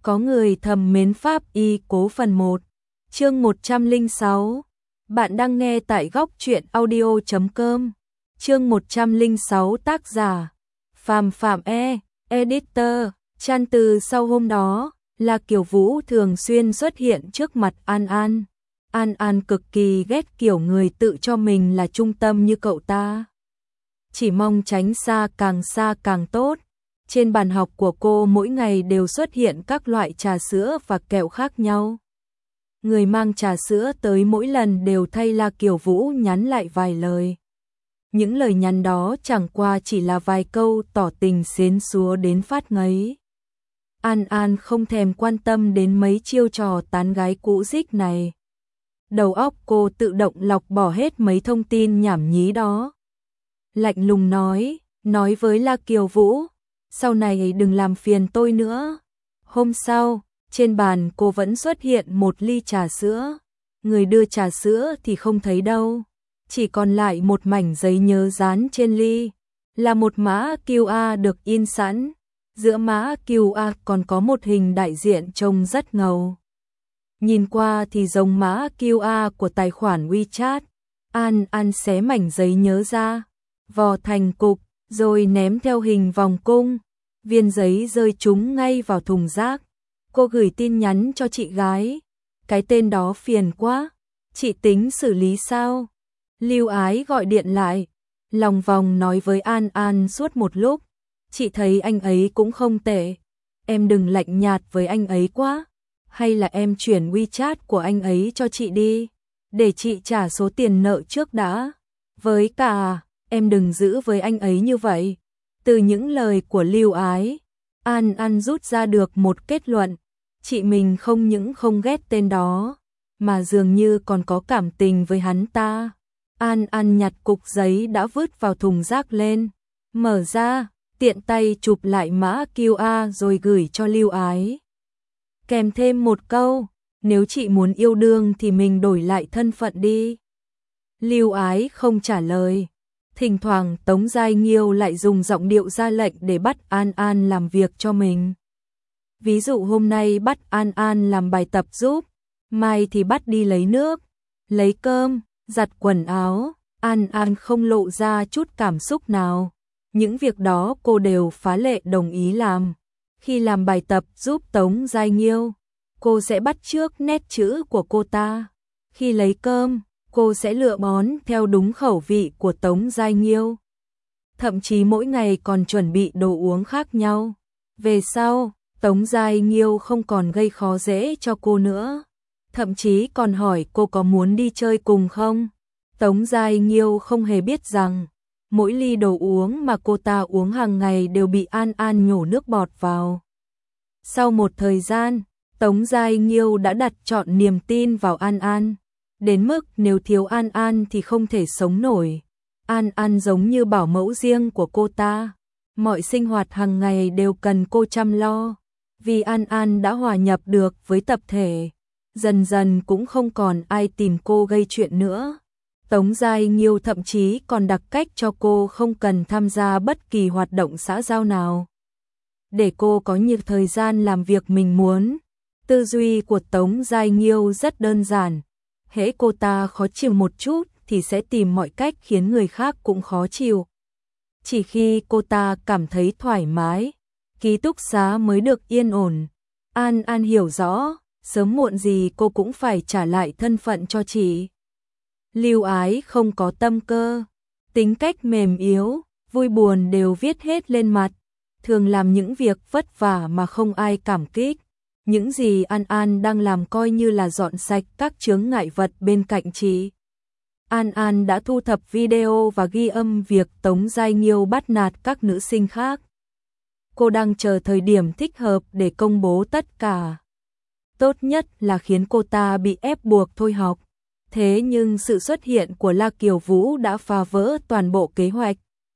Có người thầm mến Pháp Y Cố phần 1, chương 106. Bạn đang nghe tại góc truyện audio.com. Chương 106 tác giả Phạm Phạm Editor. Chan từ sau hôm đó, La Kiều Vũ thường xuyên xuất hiện trước mặt An An. An An cực kỳ ghét kiểu người tự cho mình là trung tâm như cậu ta. Chỉ mong tránh xa càng tốt. Trên bàn học của cô mỗi ngày đều xuất hiện các loại trà sữa và kẹo khác nhau. Người mang trà sữa tới mỗi lần đều thay La Kiều Vũ nhắn lại vài lời. Những lời nhắn đó chẳng qua chỉ là vài câu tỏ tình xến xúa đến phát ngấy. An An không thèm quan tâm đến mấy chiêu trò tán gái cũ rích này. Đầu óc cô tự động lọc bỏ hết mấy thông tin nhảm nhí đó. Lạnh lùng nói với La Kiều Vũ, sau này đừng làm phiền tôi nữa. Hôm sau, trên bàn cô vẫn xuất hiện một ly trà sữa. Người đưa trà sữa thì không thấy đâu. Chỉ còn lại một mảnh giấy nhớ dán trên ly. Là một mã QR được in sẵn. Giữa mã QR còn có một hình đại diện trông rất ngầu. Nhìn qua thì giống mã QR của tài khoản WeChat. An An xé mảnh giấy nhớ ra, vò thành cục, rồi ném theo hình vòng cung. Viên giấy rơi trúng ngay vào thùng rác. Cô gửi tin nhắn cho chị gái. Cái tên đó phiền quá. Chị tính xử lý sao? Lưu Ái gọi điện lại. Lòng vòng nói với An An suốt một lúc. Chị thấy anh ấy cũng không tệ. Em đừng lạnh nhạt với anh ấy quá. Hay là em chuyển WeChat của anh ấy cho chị đi. Để chị trả số tiền nợ trước đã. Với cả, em đừng giữ với anh ấy như vậy. Từ những lời của Lưu Ái, An An rút ra được một kết luận. Chị mình không những không ghét tên đó, mà dường như còn có cảm tình với hắn ta. An An nhặt cục giấy đã vứt vào thùng rác lên, mở ra, tiện tay chụp lại mã QR rồi gửi cho Lưu Ái. Kèm thêm một câu, nếu chị muốn yêu đương thì mình đổi lại thân phận đi. Lưu Ái không trả lời. Thỉnh thoảng Tống Giai Nghiêu lại dùng giọng điệu ra lệnh để bắt An An làm việc cho mình. Ví dụ hôm nay bắt An An làm bài tập giúp, mai thì bắt đi lấy nước, lấy cơm, giặt quần áo. An An không lộ ra chút cảm xúc nào. Những việc đó cô đều phá lệ đồng ý làm. Khi làm bài tập giúp Tống Giai Nghiêu, cô sẽ bắt chước nét chữ của cô ta. Khi lấy cơm, cô sẽ lựa món theo đúng khẩu vị của Tống Giai Nghiêu. Thậm chí mỗi ngày còn chuẩn bị đồ uống khác nhau. Về sau, Tống Giai Nghiêu không còn gây khó dễ cho cô nữa. Thậm chí còn hỏi cô có muốn đi chơi cùng không. Tống Giai Nghiêu không hề biết rằng, mỗi ly đồ uống mà cô ta uống hàng ngày đều bị An An nhổ nước bọt vào. Sau một thời gian, Tống Giai Nghiêu đã đặt trọn niềm tin vào An An. Đến mức nếu thiếu An An thì không thể sống nổi. An An giống như bảo mẫu riêng của cô ta. Mọi sinh hoạt hàng ngày đều cần cô chăm lo. Vì An An đã hòa nhập được với tập thể. Dần dần cũng không còn ai tìm cô gây chuyện nữa. Tống Giai Nghiêu thậm chí còn đặt cách cho cô không cần tham gia bất kỳ hoạt động xã giao nào. Để cô có nhiều thời gian làm việc mình muốn. Tư duy của Tống Giai Nghiêu rất đơn giản. Hễ cô ta khó chịu một chút thì sẽ tìm mọi cách khiến người khác cũng khó chịu. Chỉ khi cô ta cảm thấy thoải mái, ký túc xá mới được yên ổn. An An hiểu rõ, sớm muộn gì cô cũng phải trả lại thân phận cho chị. Lưu Ái không có tâm cơ, tính cách mềm yếu, vui buồn đều viết hết lên mặt, thường làm những việc vất vả mà không ai cảm kích. Những gì An An đang làm coi như là dọn sạch các chướng ngại vật bên cạnh chị. An An đã thu thập video và ghi âm việc Tống Giai Nghiêu bắt nạt các nữ sinh khác. Cô đang chờ thời điểm thích hợp để công bố tất cả. Tốt nhất là khiến cô ta bị ép buộc thôi học. Thế nhưng sự xuất hiện của La Kiều Vũ đã phá vỡ toàn bộ kế hoạch.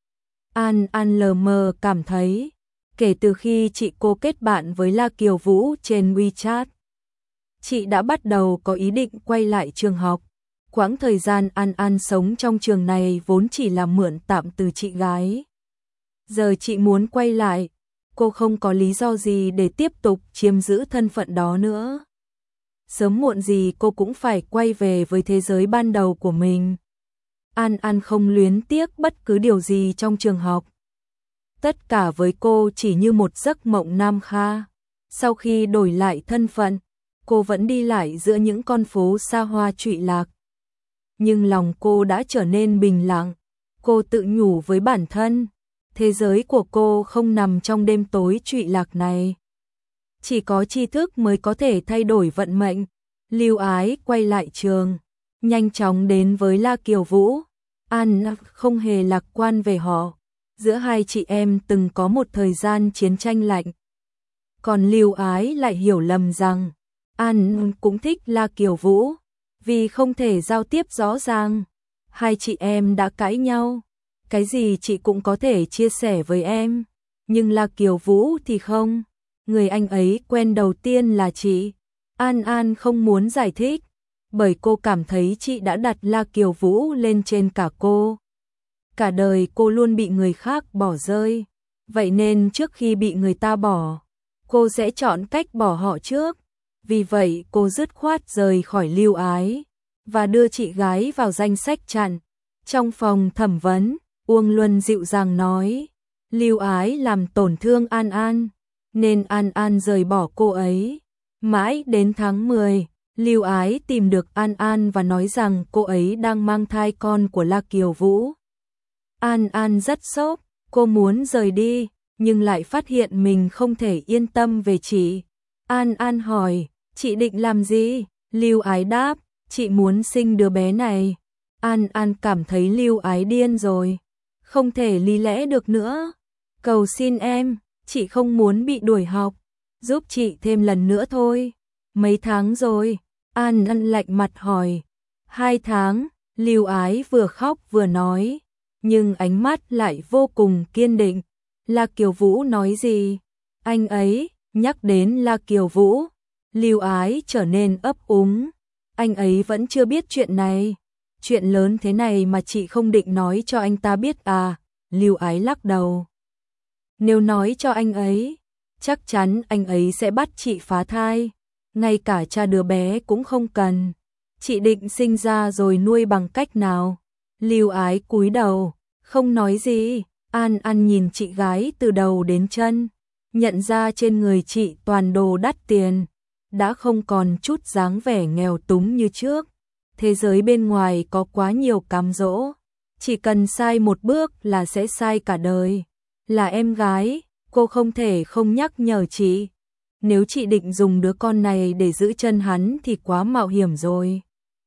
An An lờ mờ cảm thấy, kể từ khi chị cô kết bạn với La Kiều Vũ trên WeChat, chị đã bắt đầu có ý định quay lại trường học. Quãng thời gian An An sống trong trường này vốn chỉ là mượn tạm từ chị gái. Giờ chị muốn quay lại, cô không có lý do gì để tiếp tục chiếm giữ thân phận đó nữa. Sớm muộn gì cô cũng phải quay về với thế giới ban đầu của mình. An An không luyến tiếc bất cứ điều gì trong trường học. Tất cả với cô chỉ như một giấc mộng nam kha. Sau khi đổi lại thân phận, cô vẫn đi lại giữa những con phố xa hoa trụy lạc. Nhưng lòng cô đã trở nên bình lặng. Cô tự nhủ với bản thân, thế giới của cô không nằm trong đêm tối trụy lạc này. Chỉ có tri thức mới có thể thay đổi vận mệnh. Lưu Ái quay lại trường, nhanh chóng đến với La Kiều Vũ. An không hề lạc quan về họ. Giữa hai chị em từng có một thời gian chiến tranh lạnh. Còn Lưu Ái lại hiểu lầm rằng An cũng thích La Kiều Vũ, vì không thể giao tiếp rõ ràng. Hai chị em đã cãi nhau. Cái gì chị cũng có thể chia sẻ với em, nhưng La Kiều Vũ thì không. Người anh ấy quen đầu tiên là chị. An An không muốn giải thích, bởi cô cảm thấy chị đã đặt La Kiều Vũ lên trên cả cô. Cả đời cô luôn bị người khác bỏ rơi, vậy nên trước khi bị người ta bỏ, cô sẽ chọn cách bỏ họ trước. Vì vậy cô dứt khoát rời khỏi Lưu Ái và đưa chị gái vào danh sách chặn. Trong phòng thẩm vấn, Uông Luân dịu dàng nói, Lưu Ái làm tổn thương An An, nên An An rời bỏ cô ấy. Mãi đến tháng 10, Lưu Ái tìm được An An và nói rằng cô ấy đang mang thai con của La Kiều Vũ. An An rất sốc, cô muốn rời đi, nhưng lại phát hiện mình không thể yên tâm về chị. An An hỏi, chị định làm gì? Lưu Ái đáp, chị muốn sinh đứa bé này. An An cảm thấy Lưu Ái điên rồi, không thể lý lẽ được nữa. Cầu xin em, chị không muốn bị đuổi học, giúp chị thêm lần nữa thôi. Mấy tháng rồi? An An lạnh mặt hỏi. 2 tháng, Lưu Ái vừa khóc vừa nói, nhưng ánh mắt lại vô cùng kiên định. La Kiều Vũ nói gì? Anh ấy nhắc đến La Kiều Vũ, Lưu Ái trở nên ấp úng. Anh ấy vẫn chưa biết chuyện này. Chuyện lớn thế này mà chị không định nói cho anh ta biết à? Lưu Ái lắc đầu. Nếu nói cho anh ấy, chắc chắn anh ấy sẽ bắt chị phá thai. Ngay cả cha đứa bé cũng không cần. Chị định sinh ra rồi nuôi bằng cách nào? Lưu Ái cúi đầu, không nói gì. An An nhìn chị gái từ đầu đến chân, nhận ra trên người chị toàn đồ đắt tiền, đã không còn chút dáng vẻ nghèo túng như trước. Thế giới bên ngoài có quá nhiều cám dỗ, chỉ cần sai một bước là sẽ sai cả đời. Là em gái, cô không thể không nhắc nhở chị. Nếu chị định dùng đứa con này để giữ chân hắn thì quá mạo hiểm rồi.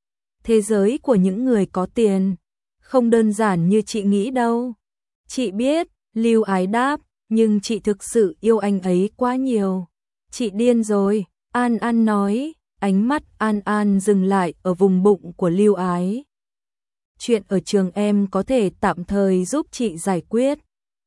Thế giới của những người có tiền không đơn giản như chị nghĩ đâu. Chị biết, Lưu Ái đáp, nhưng chị thực sự yêu anh ấy quá nhiều. Chị điên rồi, An An nói. Ánh mắt An An dừng lại ở vùng bụng của Lưu Ái. Chuyện ở trường em có thể tạm thời giúp chị giải quyết,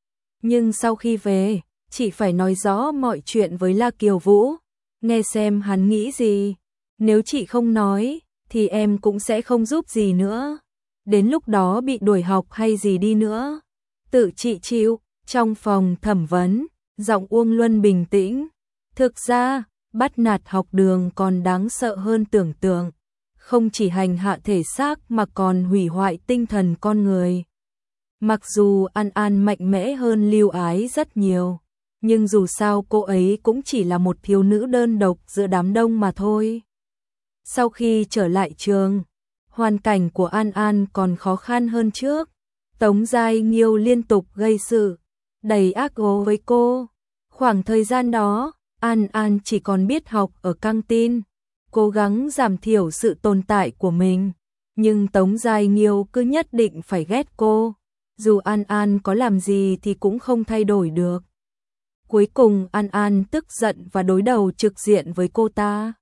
nhưng sau khi về, chị phải nói rõ mọi chuyện với La Kiều Vũ, nghe xem hắn nghĩ gì. Nếu chị không nói, thì em cũng sẽ không giúp gì nữa. Đến lúc đó bị đuổi học hay gì đi nữa, tự chị chịu. Trong phòng thẩm vấn, giọng Uông Luân bình tĩnh. Thực ra, bắt nạt học đường còn đáng sợ hơn tưởng tượng. Không chỉ hành hạ thể xác mà còn hủy hoại tinh thần con người. Mặc dù An An mạnh mẽ hơn Lưu Ái rất nhiều, nhưng dù sao cô ấy cũng chỉ là một thiếu nữ đơn độc giữa đám đông mà thôi. Sau khi trở lại trường, hoàn cảnh của An An còn khó khăn hơn trước. Tống Giai Nghiêu liên tục gây sự, đầy ác ố với cô. Khoảng thời gian đó, An An chỉ còn biết học ở căng tin, cố gắng giảm thiểu sự tồn tại của mình. Nhưng Tống Giai Nghiêu cứ nhất định phải ghét cô. Dù An An có làm gì thì cũng không thay đổi được. Cuối cùng An An tức giận và đối đầu trực diện với cô ta.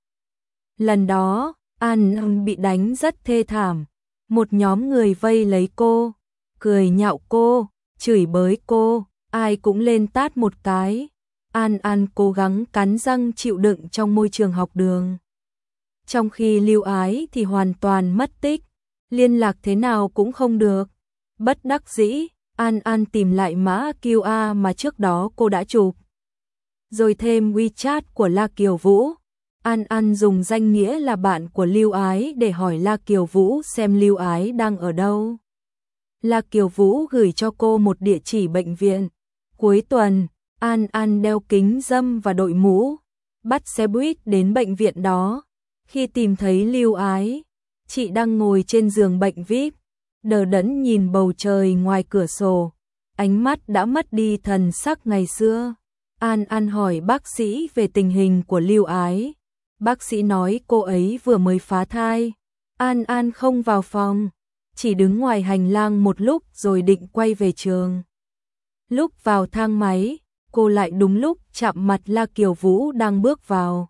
Lần đó, An An bị đánh rất thê thảm. Một nhóm người vây lấy cô, cười nhạo cô, chửi bới cô, ai cũng lên tát một cái. An An cố gắng cắn răng chịu đựng trong môi trường học đường. Trong khi Lưu Ái thì hoàn toàn mất tích, liên lạc thế nào cũng không được. Bất đắc dĩ, An An tìm lại mã QR mà trước đó cô đã chụp. rồi thêm WeChat của La Kiều Vũ. An An dùng danh nghĩa là bạn của Lưu Ái để hỏi La Kiều Vũ xem Lưu Ái đang ở đâu. La Kiều Vũ gửi cho cô một địa chỉ bệnh viện. Cuối tuần, An An đeo kính râm và đội mũ, bắt xe buýt đến bệnh viện đó. Khi tìm thấy Lưu Ái, chị đang ngồi trên giường bệnh VIP, đờ đẫn nhìn bầu trời ngoài cửa sổ, ánh mắt đã mất đi thần sắc ngày xưa. An An hỏi bác sĩ về tình hình của Lưu Ái. Bác sĩ nói cô ấy vừa mới phá thai. An An không vào phòng, chỉ đứng ngoài hành lang một lúc rồi định quay về trường. Lúc vào thang máy, cô lại đúng lúc chạm mặt La Kiều Vũ đang bước vào.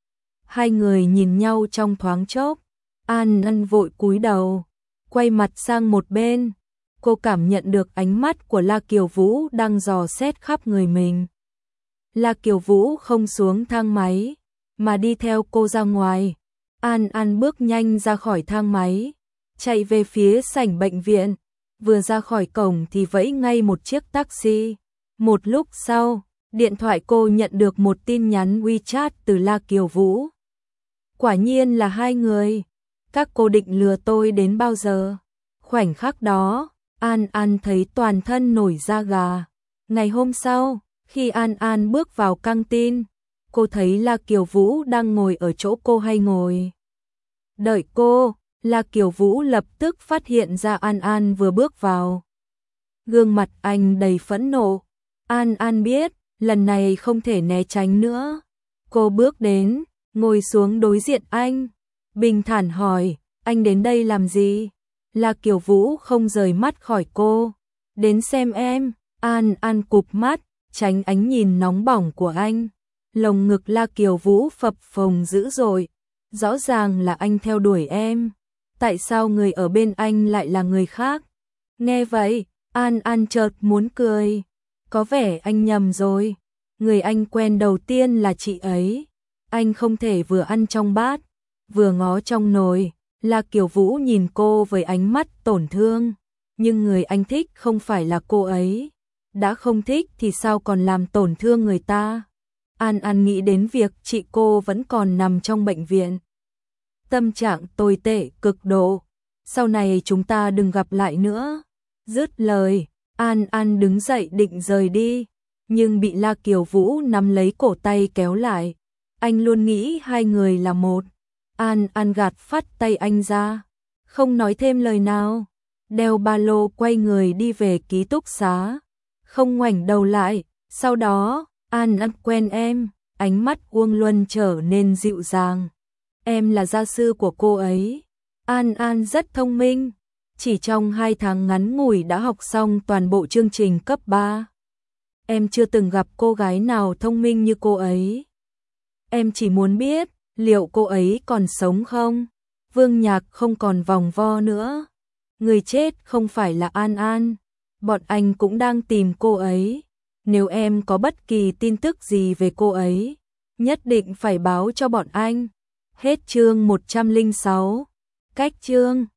Hai người nhìn nhau trong thoáng chốc. An An vội cúi đầu, quay mặt sang một bên. Cô cảm nhận được ánh mắt của La Kiều Vũ đang dò xét khắp người mình. La Kiều Vũ không xuống thang máy, mà đi theo cô ra ngoài. An An bước nhanh ra khỏi thang máy, chạy về phía sảnh bệnh viện. Vừa ra khỏi cổng thì vẫy ngay một chiếc taxi. Một lúc sau, điện thoại cô nhận được một tin nhắn WeChat từ La Kiều Vũ. Quả nhiên là hai người. Các cô định lừa tôi đến bao giờ? Khoảnh khắc đó, An An thấy toàn thân nổi da gà. Ngày hôm sau, khi An An bước vào căng tin, cô thấy La Kiều Vũ đang ngồi ở chỗ cô hay ngồi. Đợi cô, La Kiều Vũ lập tức phát hiện ra An An vừa bước vào. Gương mặt anh đầy phẫn nộ. An An biết, lần này không thể né tránh nữa. Cô bước đến, ngồi xuống đối diện anh. Bình thản hỏi, anh đến đây làm gì? La Kiều Vũ không rời mắt khỏi cô. Đến xem em. An An cụp mắt, tránh ánh nhìn nóng bỏng của anh. Lồng ngực La Kiều Vũ phập phồng dữ dội. Rõ ràng là anh theo đuổi em. Tại sao người ở bên anh lại là người khác? Nghe vậy, An An chợt muốn cười. Có vẻ anh nhầm rồi. Người anh quen đầu tiên là chị ấy. Anh không thể vừa ăn trong bát, vừa ngó trong nồi. La Kiều Vũ nhìn cô với ánh mắt tổn thương. Nhưng người anh thích không phải là cô ấy. Đã không thích thì sao còn làm tổn thương người ta? An An nghĩ đến việc chị cô vẫn còn nằm trong bệnh viện. Tâm trạng tồi tệ cực độ. Sau này chúng ta đừng gặp lại nữa. Dứt lời, An An đứng dậy định rời đi, nhưng bị La Kiều Vũ nắm lấy cổ tay kéo lại. Anh luôn nghĩ hai người là một. An An gạt phắt tay anh ra, không nói thêm lời nào. Đeo ba lô quay người đi về ký túc xá, không ngoảnh đầu lại. Sau đó, An An quen em, ánh mắt Uông Luân trở nên dịu dàng. Em là gia sư của cô ấy. An An rất thông minh, chỉ trong 2 tháng ngắn ngủi đã học xong toàn bộ chương trình cấp 3. Em chưa từng gặp cô gái nào thông minh như cô ấy. Em chỉ muốn biết, liệu cô ấy còn sống không? Vương Nhạc không còn vòng vo nữa. Người chết không phải là An An. Bọn anh cũng đang tìm cô ấy. Nếu em có bất kỳ tin tức gì về cô ấy, nhất định phải báo cho bọn anh. Hết chương 106. Cách chương